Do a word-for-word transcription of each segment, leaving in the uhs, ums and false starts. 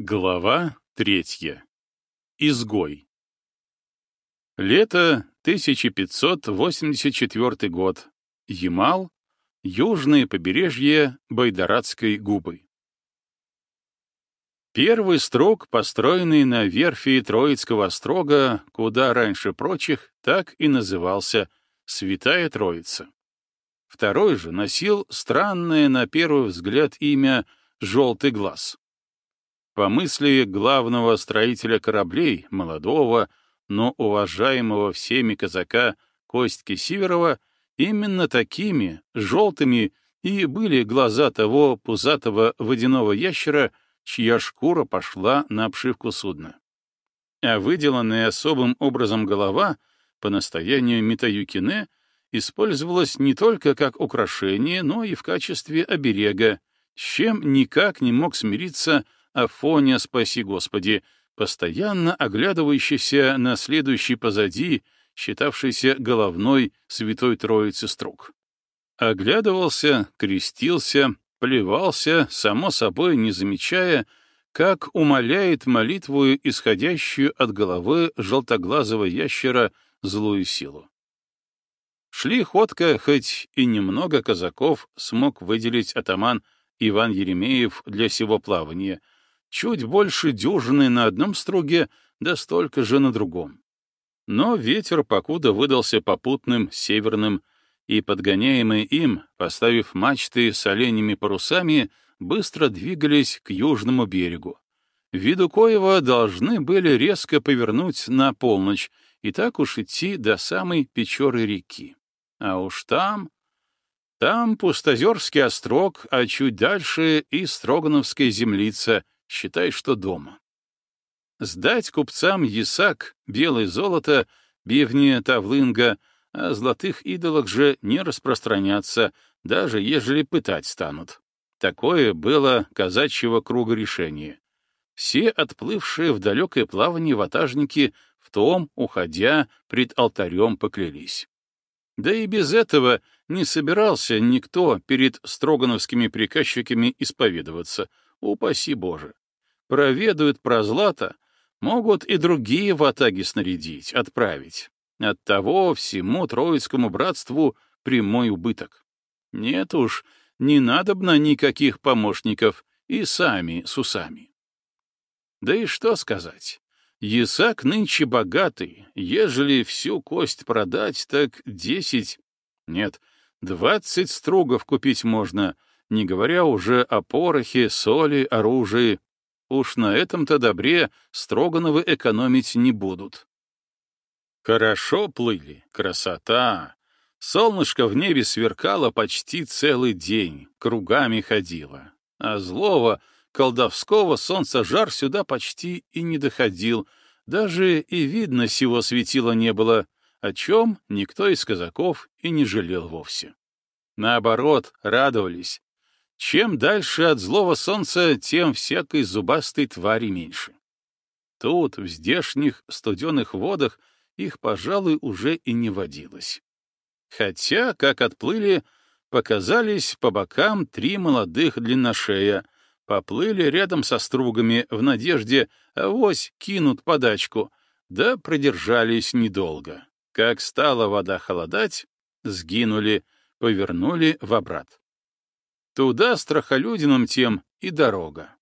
Глава третья. Изгой. Лето тысяча пятьсот восемьдесят четвёртый год. Ямал. Южное побережье Байдарадской губы. Первый строг, построенный на верфи Троицкого острога, куда раньше прочих, так и назывался Святая Троица. Второй же носил странное на первый взгляд имя «Желтый глаз». По мысли главного строителя кораблей, молодого, но уважаемого всеми казака Костьки Сиверова, именно такими, желтыми, и были глаза того пузатого водяного ящера, чья шкура пошла на обшивку судна. А выделанная особым образом голова, по настоянию Митаюкине, использовалась не только как украшение, но и в качестве оберега, с чем никак не мог смириться Афоня, спаси Господи, постоянно оглядывающийся на следующий позади, считавшийся головной Святой Троицы строг. Оглядывался, крестился, плевался, само собой не замечая, как умаляет молитву, исходящую от головы желтоглазого ящера, злую силу. Шли ходко, хоть и немного казаков смог выделить атаман Иван Еремеев для сего плавания, чуть больше дюжины на одном струге, да столько же на другом. Но ветер покуда выдался попутным, северным, и, подгоняемые им, поставив мачты с оленями парусами, быстро двигались к южному берегу. Виду коего должны были резко повернуть на полночь и так уж идти до самой Печоры реки. А уж там... Там Пустозерский острог, а чуть дальше и Строгановская землица, считай, что дома. Сдать купцам ясак, белое золото, бивни тавлынга, о золотых идолах же не распространяться, даже ежели пытать станут. Такое было казачьего круга решение. Все отплывшие в далекое плавание ватажники в том, уходя, пред алтарем поклялись. Да и без этого не собирался никто перед строгановскими приказчиками исповедоваться, упаси Боже. Проведают про злато, могут и другие ватаги снарядить, отправить. Оттого всему Троицкому братству прямой убыток. Нет уж, не надобно никаких помощников, и сами с усами. Да и что сказать. Ясак нынче богатый, ежели всю кость продать, так десять, нет, двадцать стругов купить можно, не говоря уже о порохе, соли, оружии. Уж на этом-то добре Строгановы экономить не будут. Хорошо плыли, красота. Солнышко в небе сверкало почти целый день, кругами ходило. А злого, колдовского солнца жар сюда почти и не доходил, даже и видно сего светила не было, о чем никто из казаков и не жалел вовсе. Наоборот, радовались. Чем дальше от злого солнца, тем всякой зубастой твари меньше. Тут, в здешних студеных водах, их, пожалуй, уже и не водилось. Хотя, как отплыли, показались по бокам три молодых длинношея, поплыли рядом со стругами в надежде, авось кинут подачку, да продержались недолго. Как стала вода холодать, сгинули, повернули в обрат. Туда страхолюдиным тем и дорога.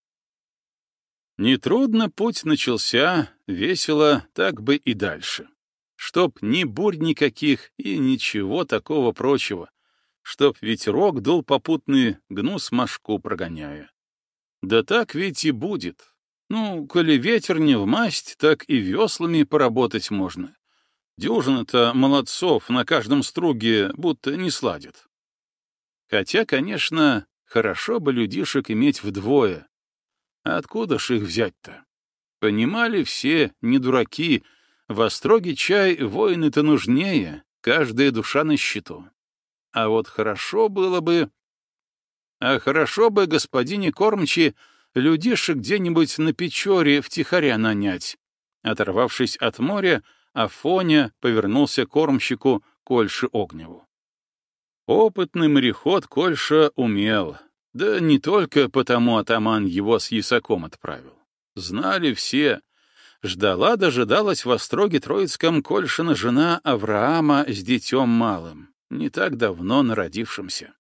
Нетрудно путь начался, весело, так бы и дальше. Чтоб ни бурь никаких и ничего такого прочего, чтоб ветерок дул попутный, гнус мошку прогоняя. Да так ведь и будет. Ну, коли ветер не в масть, так и веслами поработать можно. Дюжина-то молодцов на каждом струге будто не сладят. Хотя, конечно, хорошо бы людишек иметь вдвое. А откуда ж их взять-то? Понимали все, не дураки, в остроге чай воины-то нужнее, каждая душа на счету. А вот хорошо было бы... А хорошо бы, господине кормчи, людишек где-нибудь на Печоре втихаря нанять. Оторвавшись от моря, Афоня повернулся к кормщику Кольше Огневу. Опытный мореход Кольша умел, да не только потому атаман его с ясаком отправил. знали все. Ждала дожидалась в Остроге Троицком Кольшина жена Авраама с детем малым, не так давно народившимся.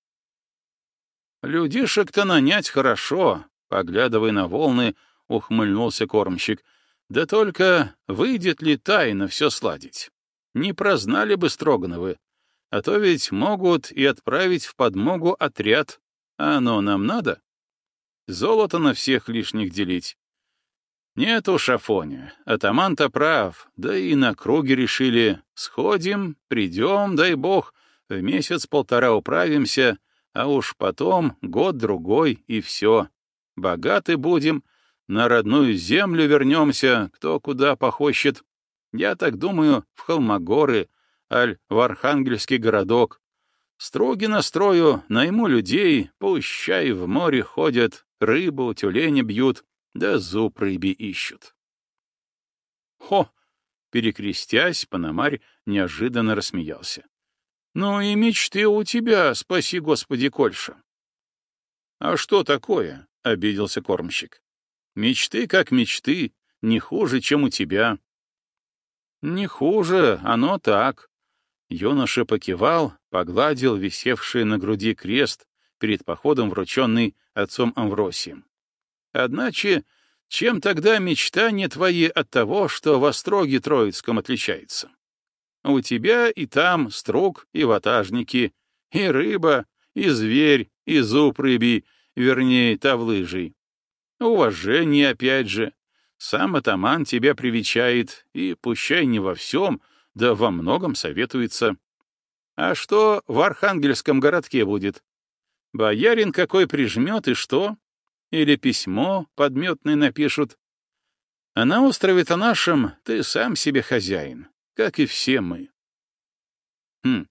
«Людишек-то нанять хорошо», — поглядывая на волны, ухмыльнулся кормщик. «Да только выйдет ли тайно все сладить? Не прознали бы Строгановы, а то ведь могут и отправить в подмогу отряд. А оно нам надо? Золото на всех лишних делить». «Нет уж, Афоня, атаман-то прав, да и на круге решили. Сходим, придем, дай бог, в месяц-полтора управимся, а уж потом год-другой и все. Богаты будем, на родную землю вернемся, кто куда похочет. Я так думаю, в Холмогоры, аль в Архангельский городок. Строги настрою, найму людей, пущай в море ходят, рыбу, тюлени бьют, да зуб рыбий ищут». «Хо!» — перекрестясь, Пономарь неожиданно рассмеялся. «Ну и мечты у тебя, спаси Господи, Кольша». «А что такое?» — обиделся кормщик. «Мечты как мечты, не хуже, чем у тебя». «Не хуже, оно так». Юноша покивал, погладил висевший на груди крест, перед походом врученный отцом Амвросием. «Одначе, чем тогда мечтания твои от того, что в Остроге Троицком отличается? У тебя и там струг и ватажники, и рыба, и зверь, и зуб рыбий, вернее, тавлыжий. Уважение опять же. Сам атаман тебя привечает, и пущай не во всем, да во многом советуется. А что в Архангельском городке будет? Боярин какой прижмет, и что? Или письмо подметное напишут? А на острове-то нашем ты сам себе хозяин, как и все мы». Хм.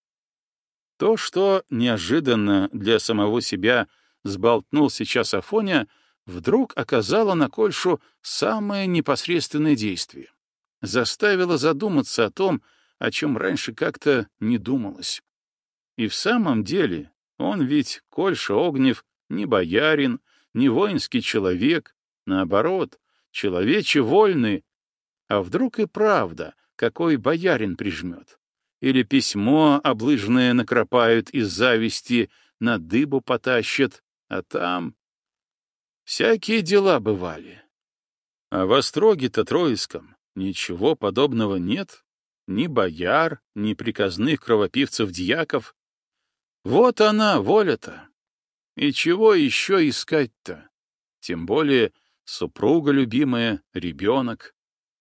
То, что неожиданно для самого себя сболтнул сейчас Афоня, вдруг оказало на Кольшу самое непосредственное действие. Заставило задуматься о том, о чем раньше как-то не думалось. И в самом деле он ведь, Кольша Огнев, не боярин, не воинский человек, наоборот, человече вольный. А вдруг и правда, какой боярин прижмет? Или письмо облыжное накропают из зависти, на дыбу потащат, а там... Всякие дела бывали. А в Остроге-то Троицком ничего подобного нет, ни бояр, ни приказных кровопивцев-дьяков. Вот она, воля-то. И чего еще искать-то? Тем более супруга любимая, ребенок.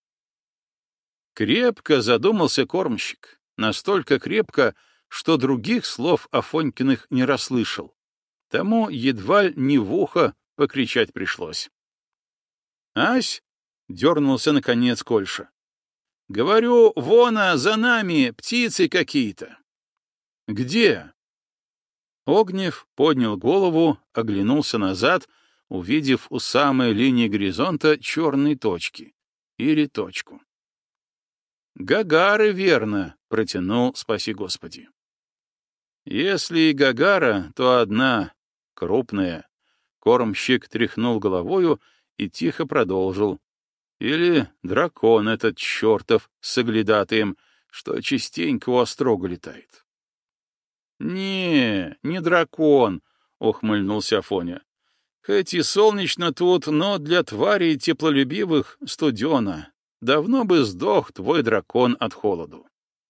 Крепко задумался кормщик, настолько крепко, что других слов Афонькиных не расслышал. Тому едва ли не в ухо покричать пришлось. «Ась!» — дернулся наконец Кольша. «Говорю, вона, за нами, птицы какие-то». «Где?» Огнев поднял голову, оглянулся назад, увидев у самой линии горизонта черные точки. Или точку. «Гагары, верно», — протянул, спаси Господи. «Если и Гагара, то одна, крупная». Кормщик тряхнул головою и тихо продолжил. «Или дракон этот чертов с соглядатаем, что частенько у острога летает». «Не, не дракон», — ухмыльнулся Афоня. «Хоть и солнечно тут, но для тварей теплолюбивых студено. Давно бы сдох твой дракон от холоду».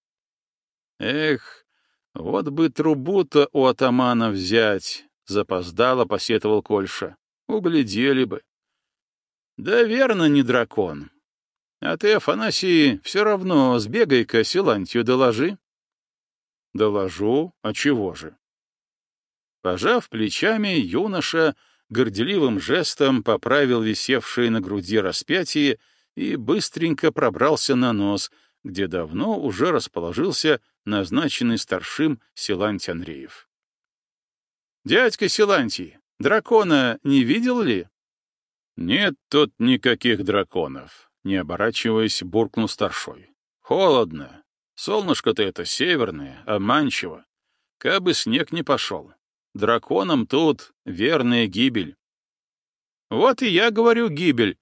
«Эх, вот бы трубу-то у атамана взять», — запоздало посетовал Кольша. «Углядели бы». «Да верно, не дракон. А ты, Афанасий, все равно сбегай-ка Силантию доложи». «Доложу, а чего же?» Пожав плечами, юноша горделивым жестом поправил висевшее на груди распятие и быстренько пробрался на нос, где давно уже расположился назначенный старшим Силантий Андреев. «Дядька Силантий, дракона не видел ли?» «Нет тут никаких драконов», — не оборачиваясь, буркнул старшой. «Холодно. Солнышко-то это северное, обманчиво. Кабы снег не пошел. Драконам тут верная гибель». «Вот и я говорю гибель»,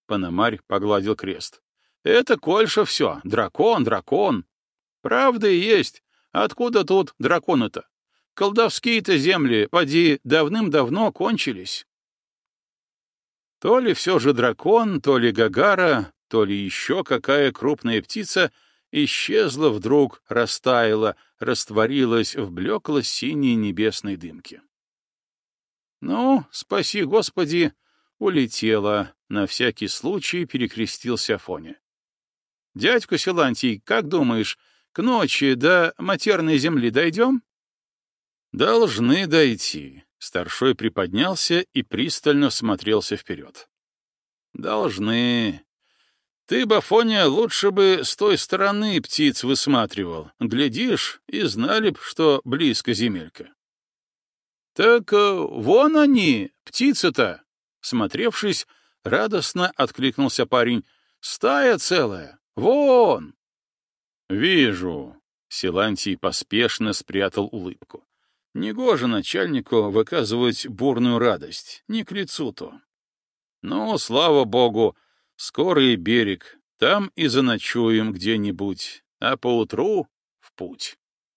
Пономарь погладил крест. Это Кольша все. Дракон, дракон. Правда и есть. Откуда тут драконы-то? Колдовские-то земли, поди, давным-давно кончились. То ли все же дракон, то ли Гагара, то ли еще какая крупная птица исчезла вдруг, растаяла, растворилась в блекло-синей небесной дымке. Ну, спаси Господи, улетела, на всякий случай перекрестился Афоня. Дядька Силантий, как думаешь, к ночи до матерной земли дойдем? Должны дойти. Старшой приподнялся и пристально смотрелся вперед. Должны. Ты, Афоня, лучше бы с той стороны птиц высматривал. Глядишь, и знали б, что близко земелька. Так вон они, птицы-то. Смотревшись, радостно откликнулся парень. Стая целая. Вон! Вижу. Силантий поспешно спрятал улыбку. Негоже начальнику выказывать бурную радость, не к лицу-то. Ну, слава богу, скоро и берег, там и заночуем где-нибудь, а поутру в путь.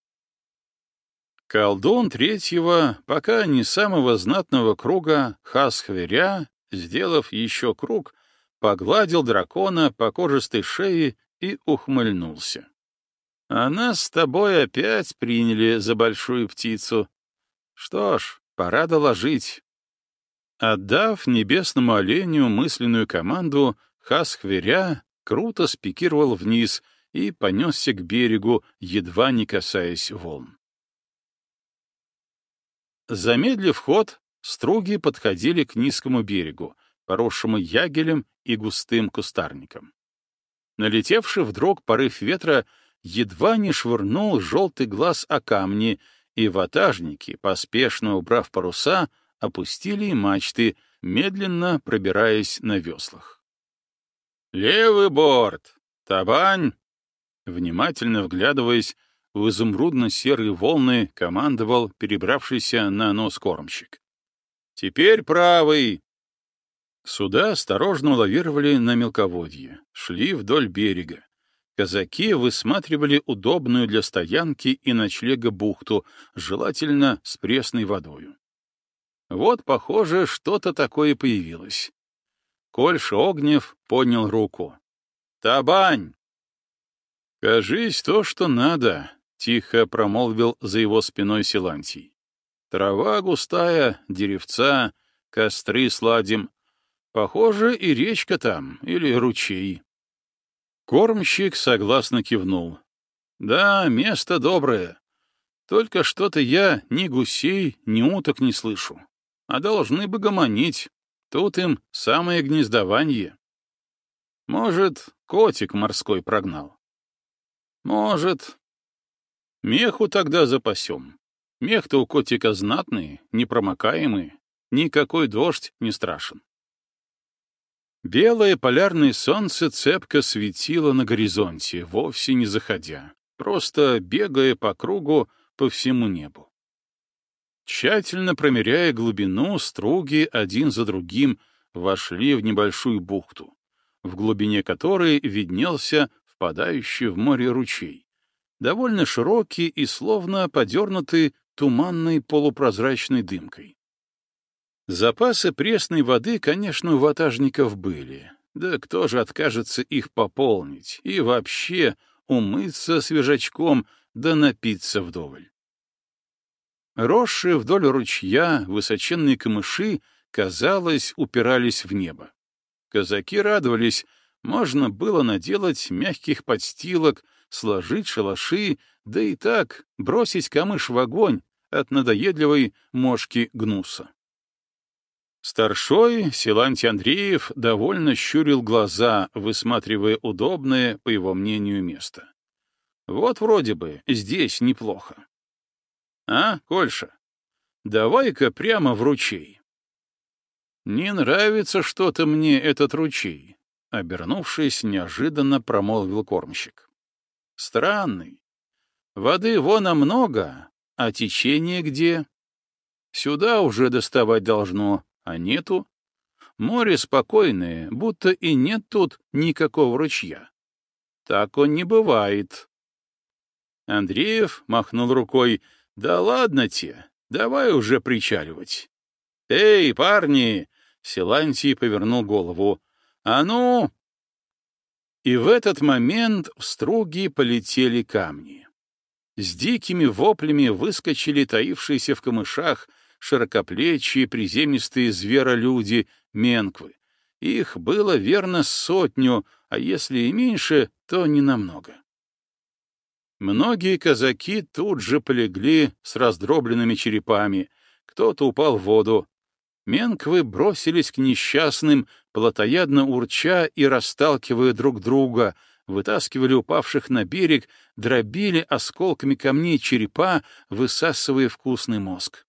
Колдун третьего, пока не самого знатного круга, Хасхверя, сделав еще круг, погладил дракона по кожистой шее и ухмыльнулся. А нас с тобой опять приняли за большую птицу. Что ж, пора доложить. Отдав небесному оленю мысленную команду, Хасхверя круто спикировал вниз и понесся к берегу, едва не касаясь волн. Замедлив ход, струги подходили к низкому берегу, поросшему ягелем и густым кустарником. Налетевший вдруг порыв ветра едва не швырнул желтый глаз о камни, и ватажники, поспешно убрав паруса, опустили мачты, медленно пробираясь на веслах. «Левый борт! Табань!» Внимательно вглядываясь в изумрудно-серые волны, командовал перебравшийся на нос кормщик. «Теперь правый!» Суда осторожно лавировали на мелководье, шли вдоль берега. Казаки высматривали удобную для стоянки и ночлега бухту, желательно с пресной водою. Вот, похоже, что-то такое появилось. Кольша Огнев поднял руку. «Табань!» «Кажись, то, что надо», — тихо промолвил за его спиной Силантий. «Трава густая, деревца, костры сладим. Похоже, и речка там, или ручей». Кормщик согласно кивнул. «Да, место доброе. Только что-то я ни гусей, ни уток не слышу. А должны бы гомонить. Тут им самое гнездование. Может, котик морской прогнал? Может. Меху тогда запасем. Мех-то у котика знатный, непромокаемый. Никакой дождь не страшен». Белое полярное солнце цепко светило на горизонте, вовсе не заходя, просто бегая по кругу по всему небу. Тщательно промеряя глубину, струги один за другим вошли в небольшую бухту, в глубине которой виднелся впадающий в море ручей, довольно широкий и словно подернутый туманной полупрозрачной дымкой. Запасы пресной воды, конечно, у ватажников были. Да кто же откажется их пополнить и вообще умыться свежачком да напиться вдоволь? Росшие вдоль ручья высоченные камыши, казалось, упирались в небо. Казаки радовались, можно было наделать мягких подстилок, сложить шалаши, да и так бросить камыш в огонь от надоедливой мошки гнуса. Старшой, Силантий Андреев, довольно щурил глаза, высматривая удобное, по его мнению, место. Вот вроде бы здесь неплохо. А, Кольша, давай-ка прямо в ручей. Не нравится что-то мне этот ручей, обернувшись, неожиданно промолвил кормщик. Странный. Воды вон много, а течение где? Сюда уже доставать должно, а нету. Море спокойное, будто и нет тут никакого ручья. Так он не бывает. Андреев махнул рукой. Да ладно те, давай уже причаливать. Эй, парни! Силантий повернул голову. А ну! И в этот момент в струги полетели камни. С дикими воплями выскочили таившиеся в камышах широкоплечие приземистые зверолюди, менквы. Их было верно сотню, а если и меньше, то ненамного. Многие казаки тут же полегли с раздробленными черепами, кто-то упал в воду. Менквы бросились к несчастным, плотоядно урча и расталкивая друг друга, вытаскивали упавших на берег, дробили осколками камней черепа, высасывая вкусный мозг.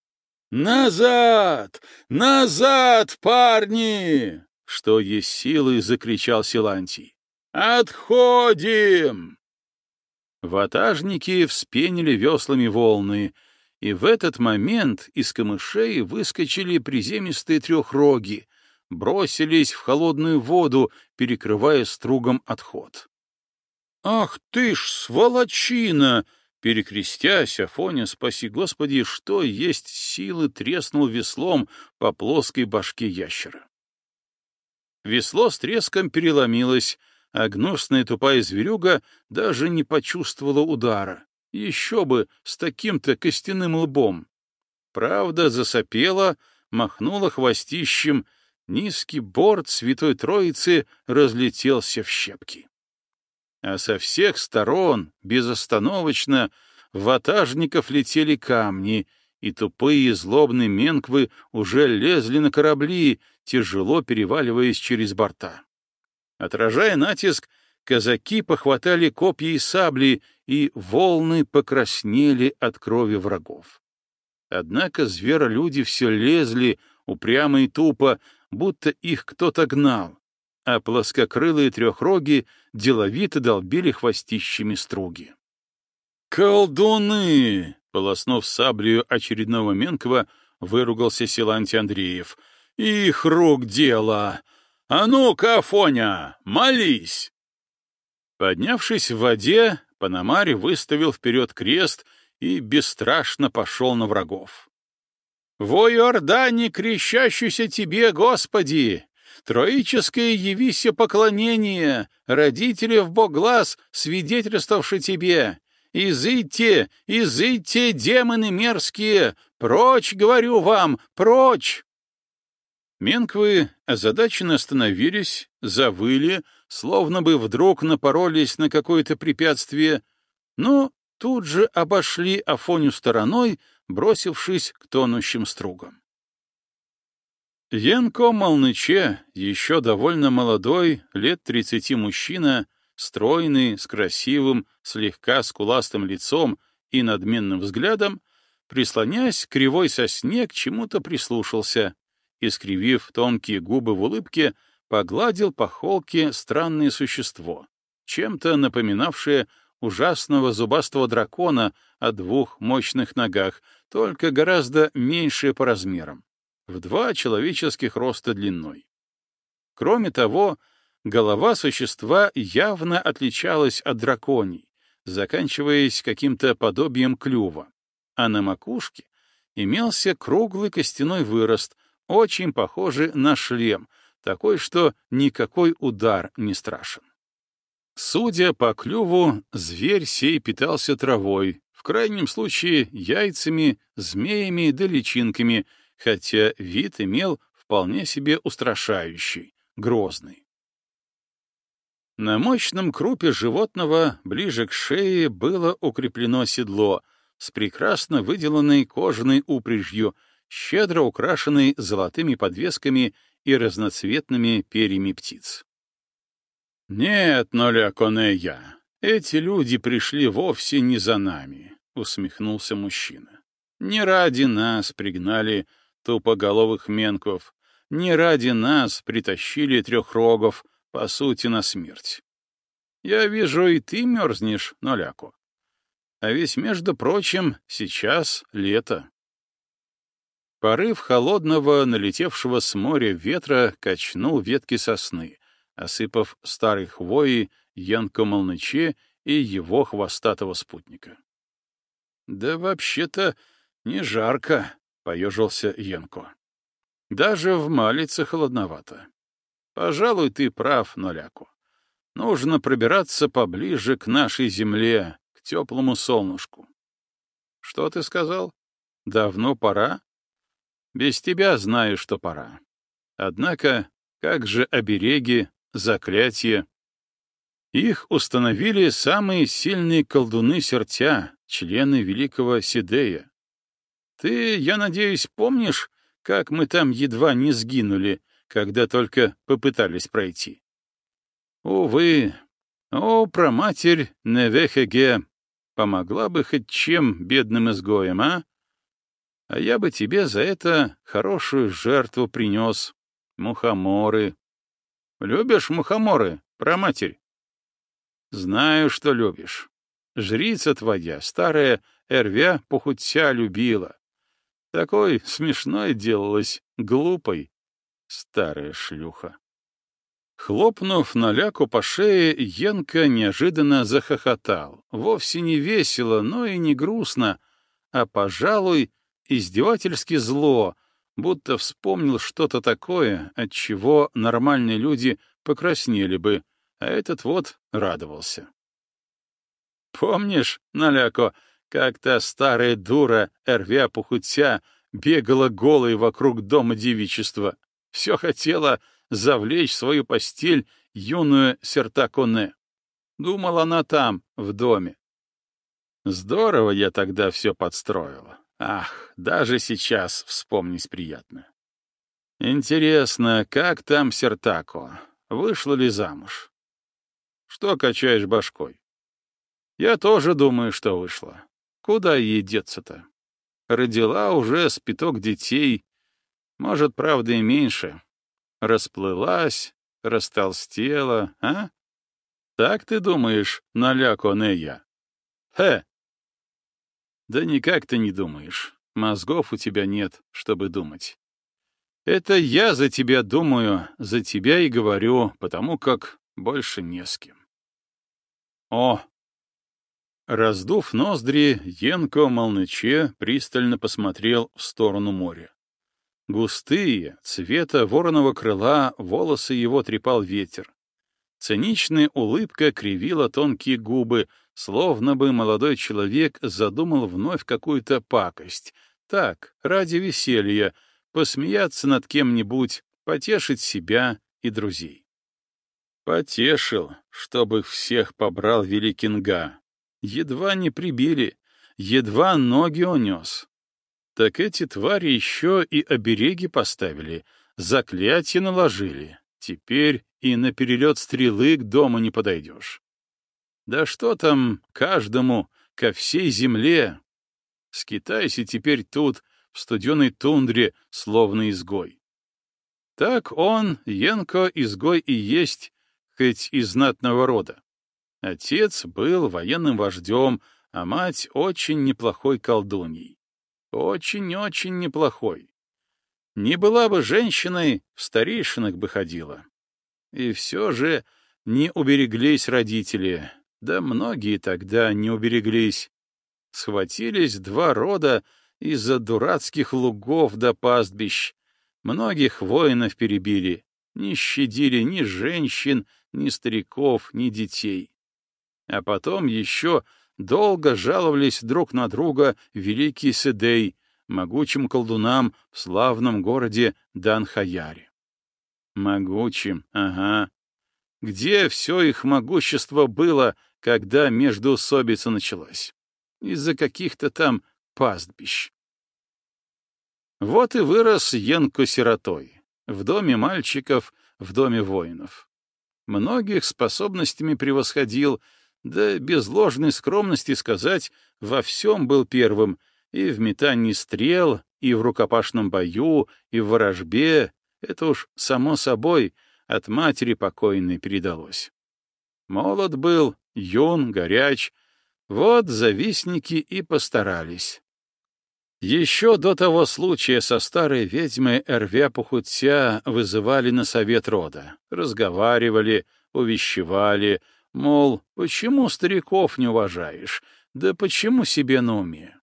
«Назад! Назад, парни!» — что есть силы, закричал Силантий. «Отходим!» Ватажники вспенили веслами волны, и в этот момент из камышей выскочили приземистые трехроги, бросились в холодную воду, перекрывая стругом отход. «Ах ты ж, сволочина!» Перекрестясь, Афоня, спаси Господи, что есть силы, треснул веслом по плоской башке ящера. Весло с треском переломилось, а гнусная тупая зверюга даже не почувствовала удара. Еще бы, с таким-то костяным лбом. Правда, засопела, махнула хвостищем, низкий борт Святой Троицы разлетелся в щепки. А со всех сторон, безостановочно, в ватажников летели камни, и тупые злобные менквы уже лезли на корабли, тяжело переваливаясь через борта. Отражая натиск, казаки похватали копья и сабли, и волны покраснели от крови врагов. Однако зверолюди все лезли, упрямо и тупо, будто их кто-то гнал, а плоскокрылые трехроги деловито долбили хвостищами струги. «Колдуны!» — полоснув саблею очередного менква, выругался Силантий Андреев. «Их рук дело! А ну-ка, Афоня, молись!» Поднявшись в воде, Пономарь выставил вперед крест и бесстрашно пошел на врагов. «Во Иордане, крещащийся тебе, Господи! Троическое явися поклонение, родители в бог глаз, свидетельствовавши тебе! Изыдьте, изыдьте, демоны мерзкие! Прочь, говорю вам, прочь!» Менквы озадаченно остановились, завыли, словно бы вдруг напоролись на какое-то препятствие, но тут же обошли Афоню стороной, бросившись к тонущим стругам. Янко Молныче, еще довольно молодой, лет тридцати мужчина, стройный, с красивым, слегка скуластым лицом и надменным взглядом, прислонясь к кривой сосне, к чему-то прислушался, искривив тонкие губы в улыбке, погладил по холке странное существо, чем-то напоминавшее ужасного зубастого дракона о двух мощных ногах, только гораздо меньшее по размерам, в два человеческих роста длиной. Кроме того, голова существа явно отличалась от драконьей, заканчиваясь каким-то подобием клюва, а на макушке имелся круглый костяной вырост, очень похожий на шлем, такой, что никакой удар не страшен. Судя по клюву, зверь сей питался травой, в крайнем случае яйцами, змеями да личинками, хотя вид имел вполне себе устрашающий, грозный. На мощном крупе животного ближе к шее было укреплено седло с прекрасно выделанной кожаной упряжью, щедро украшенной золотыми подвесками и разноцветными перьями птиц. «Нет, Ноля Конея, эти люди пришли вовсе не за нами», — усмехнулся мужчина. «Не ради нас пригнали тупоголовых менков, не ради нас притащили трехрогов, по сути, на смерть. Я вижу, и ты мерзнешь, Ноляко. А ведь, между прочим, сейчас лето». Порыв холодного, налетевшего с моря ветра качнул ветки сосны, осыпав старой хвоей Янко Молныче и его хвостатого спутника. — Да вообще-то не жарко, — поежился Янко. — Даже в Малице холодновато. Пожалуй, ты прав, Ноляку. Нужно пробираться поближе к нашей земле, к теплому солнышку. — Что ты сказал? Давно пора? Без тебя знаю, что пора. Однако, как же обереги, заклятия? Их установили самые сильные колдуны Сертя, члены великого Сидея. Ты, я надеюсь, помнишь, как мы там едва не сгинули, когда только попытались пройти? Увы, о, проматерь Невехеге, помогла бы хоть чем бедным изгоям, а? А я бы тебе за это хорошую жертву принес. Мухоморы. Любишь мухоморы, проматерь? Знаю, что любишь. Жрица твоя, старая Эрвя Пухутся, любила. Такой смешной делалась, глупой. Старая шлюха. Хлопнув Ноляку по шее, Янко неожиданно захохотал. Вовсе не весело, но и не грустно, а, пожалуй, издевательски зло, будто вспомнил что-то такое, от чего нормальные люди покраснели бы, а этот вот радовался. Помнишь, Ноляко, как та старая дура Эрвя Пухутся бегала голой вокруг дома девичества, все хотела завлечь в свою постель юную Сертаконе. Думала она там, в доме. Здорово я тогда все подстроила. Ах, даже сейчас вспомнить приятно. Интересно, как там Сертако? Вышла ли замуж? Что качаешь башкой? Я тоже думаю, что вышла. Куда ей деться-то? Родила уже с пяток детей, может, правда, и меньше. Расплылась, растолстела, а? Так ты думаешь, Ноляко Нея? Хе! Да никак ты не думаешь. Мозгов у тебя нет, чтобы думать. Это я за тебя думаю, за тебя и говорю, потому как больше не с кем. О! Раздув ноздри, Янко Молныче пристально посмотрел в сторону моря. Густые, цвета вороного крыла, волосы его трепал ветер. Циничная улыбка кривила тонкие губы, словно бы молодой человек задумал вновь какую-то пакость. Так, ради веселья, посмеяться над кем-нибудь, потешить себя и друзей. Потешил, чтобы их всех побрал великий Нга. Едва не прибили, едва ноги унес. Так эти твари еще и обереги поставили, заклятие наложили. Теперь и на перелет стрелы к дому не подойдешь. Да что там каждому, ко всей земле? Скитайся теперь тут, в студеной тундре, словно изгой. Так он, Янко, изгой и есть, хоть из знатного рода. Отец был военным вождем, а мать очень неплохой колдуньей. Очень-очень неплохой. Не была бы женщиной, в старейшинах бы ходила. И все же не убереглись родители, да многие тогда не убереглись. Схватились два рода из-за дурацких лугов до пастбищ. Многих воинов перебили, не щадили ни женщин, ни стариков, ни детей. А потом еще долго жаловались друг на друга великий Сидей, могучим колдунам в славном городе Данхаяре. Могучим, ага. Где все их могущество было, когда междоусобица началась? Из-за каких-то там пастбищ. Вот и вырос Янко сиротой. В доме мальчиков, в доме воинов. Многих способностями превосходил, да без ложной скромности сказать, во всем был первым, и в метании стрел, и в рукопашном бою, и в ворожбе. Это уж само собой от матери покойной передалось. Молод был, юн, горяч. Вот завистники и постарались. Еще до того случая со старой ведьмой Эрвя-Похутся вызывали на совет рода, разговаривали, увещевали, мол, почему стариков не уважаешь, да почему себе на уме?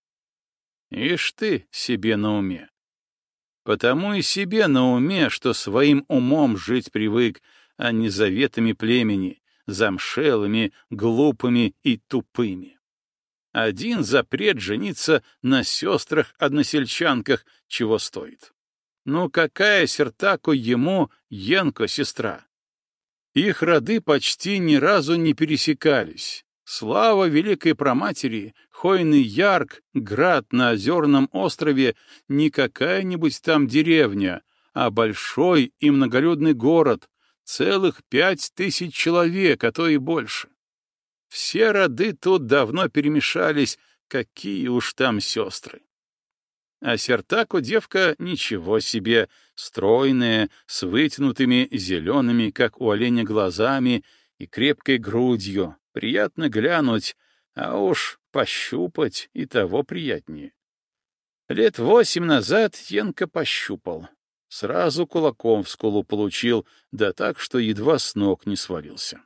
Ишь ты себе на уме. Потому и себе на уме, что своим умом жить привык, а не заветами племени, замшелыми, глупыми и тупыми. Один запрет жениться на сестрах-односельчанках чего стоит. Ну какая Сертако ему, Енко, сестра? Их роды почти ни разу не пересекались. Слава великой праматери, Хойный Ярк, град на озерном острове, не какая-нибудь там деревня, а большой и многолюдный город, целых пять тысяч человек, а то и больше. Все роды тут давно перемешались, какие уж там сестры. А Сертако девка ничего себе, стройная, с вытянутыми зелеными, как у оленя, глазами и крепкой грудью. Приятно глянуть, а уж пощупать и того приятнее. Лет восемь назад Енко пощупал. Сразу кулаком в скулу получил, да так, что едва с ног не свалился.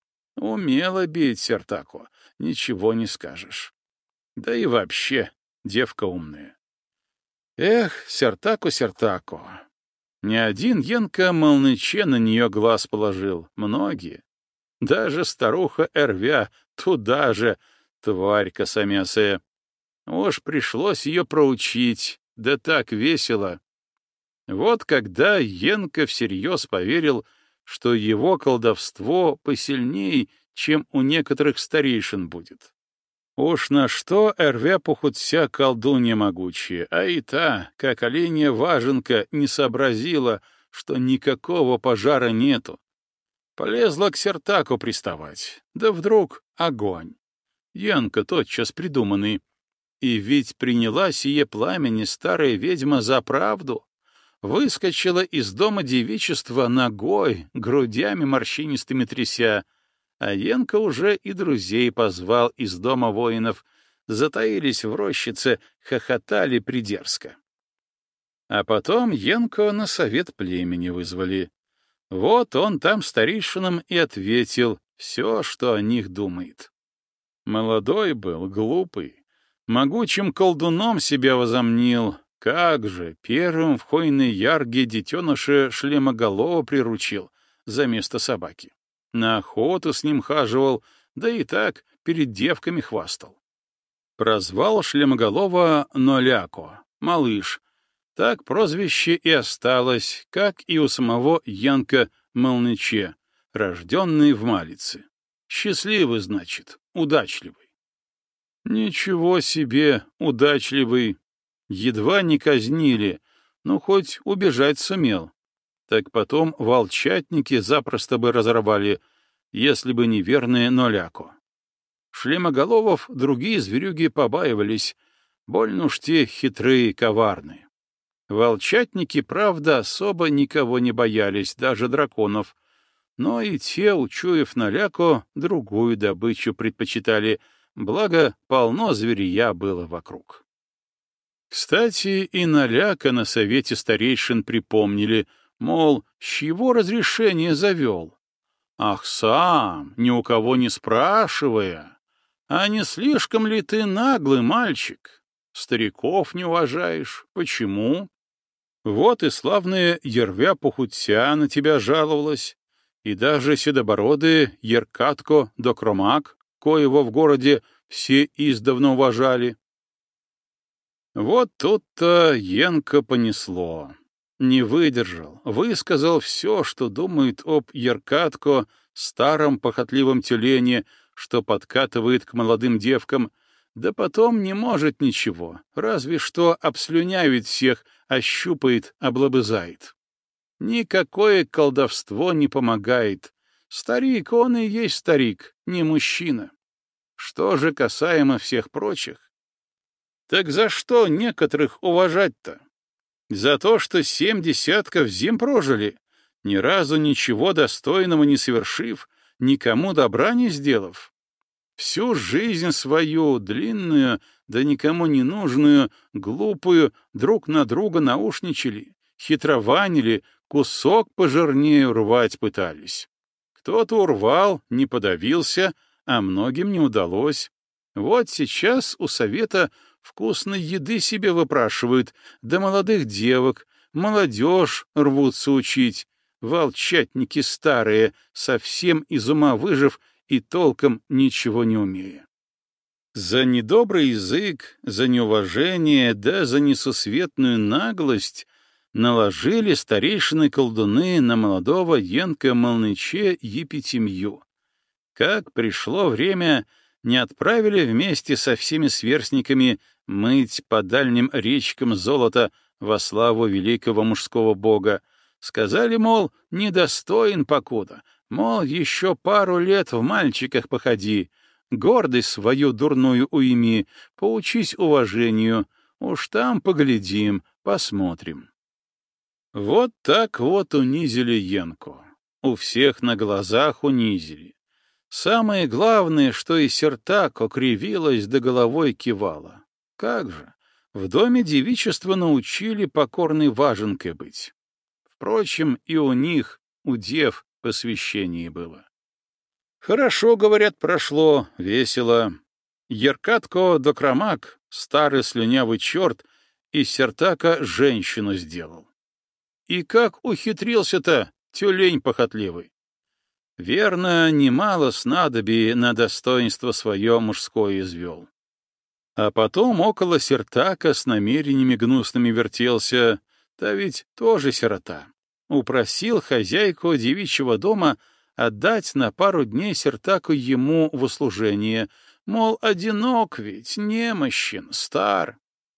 Умела бить Сертако, ничего не скажешь. Да и вообще, девка умная. Эх, Сертако, Сертако. Ни один Енко Молныче на нее глаз положил, многие. Даже старуха Эрвя туда же, тварь косомясая. Уж пришлось ее проучить, да так весело. Вот когда Енко всерьез поверил, что его колдовство посильней, чем у некоторых старейшин будет. Уж на что Эрвя-Похутся колдунья могучая, а и та, как оленья важенка, не сообразила, что никакого пожара нету. Полезла к Сертако приставать, да вдруг огонь. Янка тотчас придуманный. И ведь приняла сие пламени старая ведьма за правду. Выскочила из дома девичества ногой, грудями морщинистыми тряся, а Енко уже и друзей позвал из дома воинов, затаились в рощице, хохотали придерзко. А потом Енко на совет племени вызвали. Вот он там старейшинам и ответил все, что о них думает. Молодой был, глупый, могучим колдуном себя возомнил. Как же, первым в Хойной Ярге детеныша Шлемоголова приручил за место собаки. На охоту с ним хаживал, да и так перед девками хвастал. Прозвал Шлемоголова Ноляко, малыш. Так прозвище и осталось, как и у самого Янка Молныче, рожденный в Малице. Счастливый, значит, удачливый. Ничего себе, удачливый. Едва не казнили, но хоть убежать сумел. Так потом волчатники запросто бы разорвали, если бы не верные Ноляко. Шлемоголовов другие зверюги побаивались, больно уж те хитрые, коварные. Волчатники, правда, особо никого не боялись, даже драконов, но и те, учуяв Ноляко, другую добычу предпочитали, благо полно зверья было вокруг. Кстати, и Ноляко на совете старейшин припомнили, мол, с чего разрешение завел? Ах, сам, ни у кого не спрашивая. А не слишком ли ты наглый мальчик? Стариков не уважаешь. Почему? Вот и славная Ервя-Похутся на тебя жаловалась, и даже седобородые Еркатко да Кромак, коего в городе все издавна уважали. Вот тут-то Енко понесло. Не выдержал, высказал все, что думает об Еркатко, старом похотливом тюлене, что подкатывает к молодым девкам, да потом не может ничего, разве что обслюнявит всех, ощупает, облобызает. Никакое колдовство не помогает. Старик, он и есть старик, не мужчина. Что же касаемо всех прочих? Так за что некоторых уважать-то? За то, что семь десятков зим прожили, ни разу ничего достойного не совершив, никому добра не сделав. Всю жизнь свою, длинную, да никому не нужную, глупую, друг на друга наушничали, хитрованили, кусок пожирнее рвать пытались. Кто-то урвал, не подавился, а многим не удалось. Вот сейчас у совета вкусной еды себе выпрашивают, да молодых девок, молодежь рвутся учить, волчатники старые, совсем из ума выжив и толком ничего не умея. За недобрый язык, за неуважение, да за несусветную наглость наложили старейшины-колдуны на молодого Енка Молныче епитемью. Как пришло время, не отправили вместе со всеми сверстниками мыть по дальним речкам золото во славу великого мужского бога. Сказали, мол, недостоин покуда, мол, еще пару лет в мальчиках походи, гордость свою дурную уйми, поучись уважению, уж там поглядим, посмотрим. Вот так вот унизили Янку. У всех на глазах унизили. Самое главное, что и Сертако кривилась да головой кивала. Как же, в доме девичества научили покорной важенкой быть. Впрочем, и у них, у дев, посвящение было. Хорошо, говорят, прошло, весело. Еркатко Докрамак, старый слюнявый черт, из Сертака женщину сделал. И как ухитрился-то, тюлень похотливый. Верно, немало снадобий на достоинство свое мужское извел. А потом около Сертака с намерениями гнусными вертелся, да ведь тоже сирота. Упросил хозяйку девичьего дома отдать на пару дней Сертаку ему в услужение, мол, одинок ведь, немощен, стар.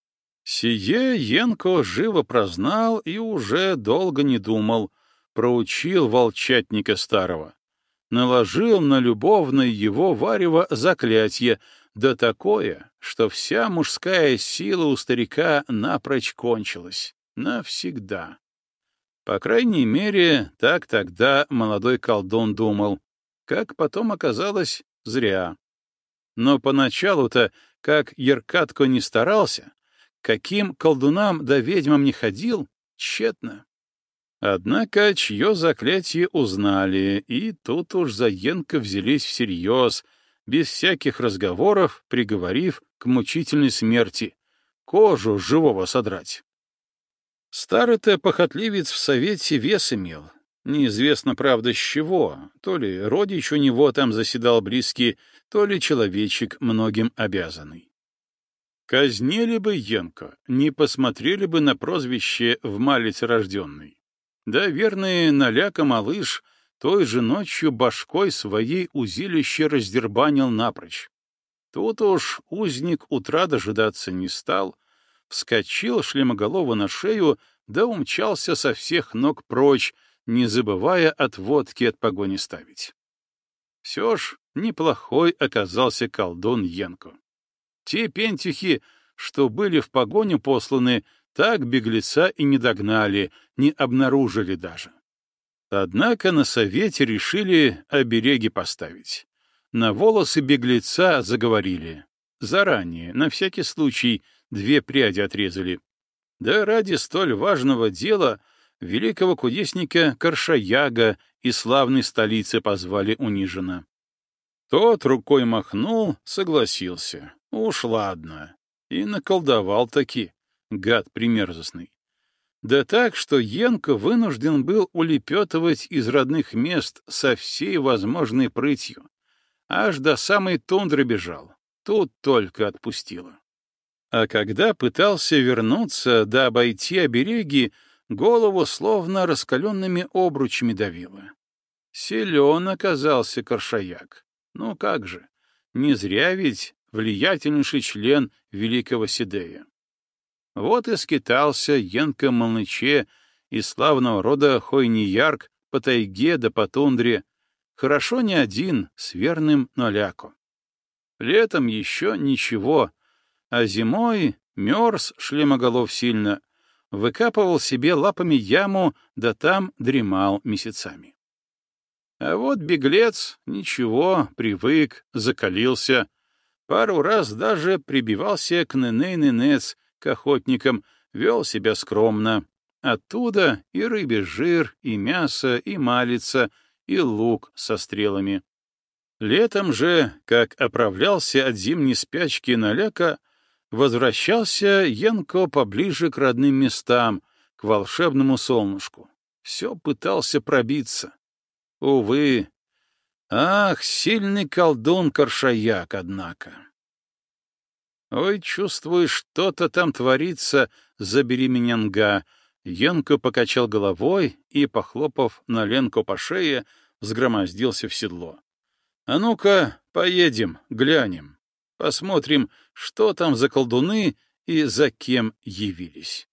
Сие Янко живо прознал и уже долго не думал, проучил волчатника старого. Наложил на любовное его варево заклятие, да такое, что вся мужская сила у старика напрочь кончилась. Навсегда. По крайней мере, так тогда молодой колдун думал. Как потом оказалось, зря. Но поначалу-то, как Еркатко не старался, каким колдунам да ведьмам не ходил, тщетно. Однако чье заклятие узнали, и тут уж за Янко взялись всерьез, без всяких разговоров, приговорив к мучительной смерти, кожу живого содрать. Старый-то похотливец в совете вес имел. Неизвестно, правда, с чего. То ли родич у него там заседал близкий, то ли человечек многим обязанный. Казнили бы Янко, не посмотрели бы на прозвище в малец рожденный. Да верный наляка малыш той же ночью башкой своей узилище раздербанил напрочь. Тут уж узник утра дожидаться не стал, вскочил шлемоголово на шею, да умчался со всех ног прочь, не забывая от водки от погони ставить. Все ж неплохой оказался колдун Янко. Те пентюхи, что были в погоню посланы, так беглеца и не догнали, не обнаружили даже. Однако на совете решили обереги поставить. На волосы беглеца заговорили. Заранее, на всякий случай, две пряди отрезали. Да ради столь важного дела великого кудесника Каршаяга из славной столицы позвали униженно. Тот рукой махнул, согласился. Уж ладно. И наколдовал таки, гад примерзостный. Да так, что Янко вынужден был улепетывать из родных мест со всей возможной прытью. Аж до самой тундры бежал. Тут только отпустило. А когда пытался вернуться да обойти обереги, голову словно раскаленными обручами давило. Силен оказался Каршаяк. Ну как же, не зря ведь влиятельнейший член великого Сидея. Вот и скитался Янко Молныче из славного рода Хойниярк по тайге да по тундре, хорошо не один, с верным Ноляко. Летом еще ничего, а зимой мерз шлемоголов сильно, выкапывал себе лапами яму, да там дремал месяцами. А вот беглец, ничего, привык, закалился. Пару раз даже прибивался к Неней-Ненец, к охотникам, вел себя скромно. Оттуда и рыбий жир, и мясо, и малица, и лук со стрелами. Летом же, как оправлялся от зимней спячки наляка, возвращался Янко поближе к родным местам, к волшебному солнышку. Все пытался пробиться. Увы. Ах, сильный колдун-коршаяк, однако. Ой, чувствую, что-то там творится, забери меня, нга. Янко покачал головой и, похлопав на Ленку по шее, взгромоздился в седло. А ну-ка, поедем, глянем. Посмотрим, что там за колдуны и за кем явились.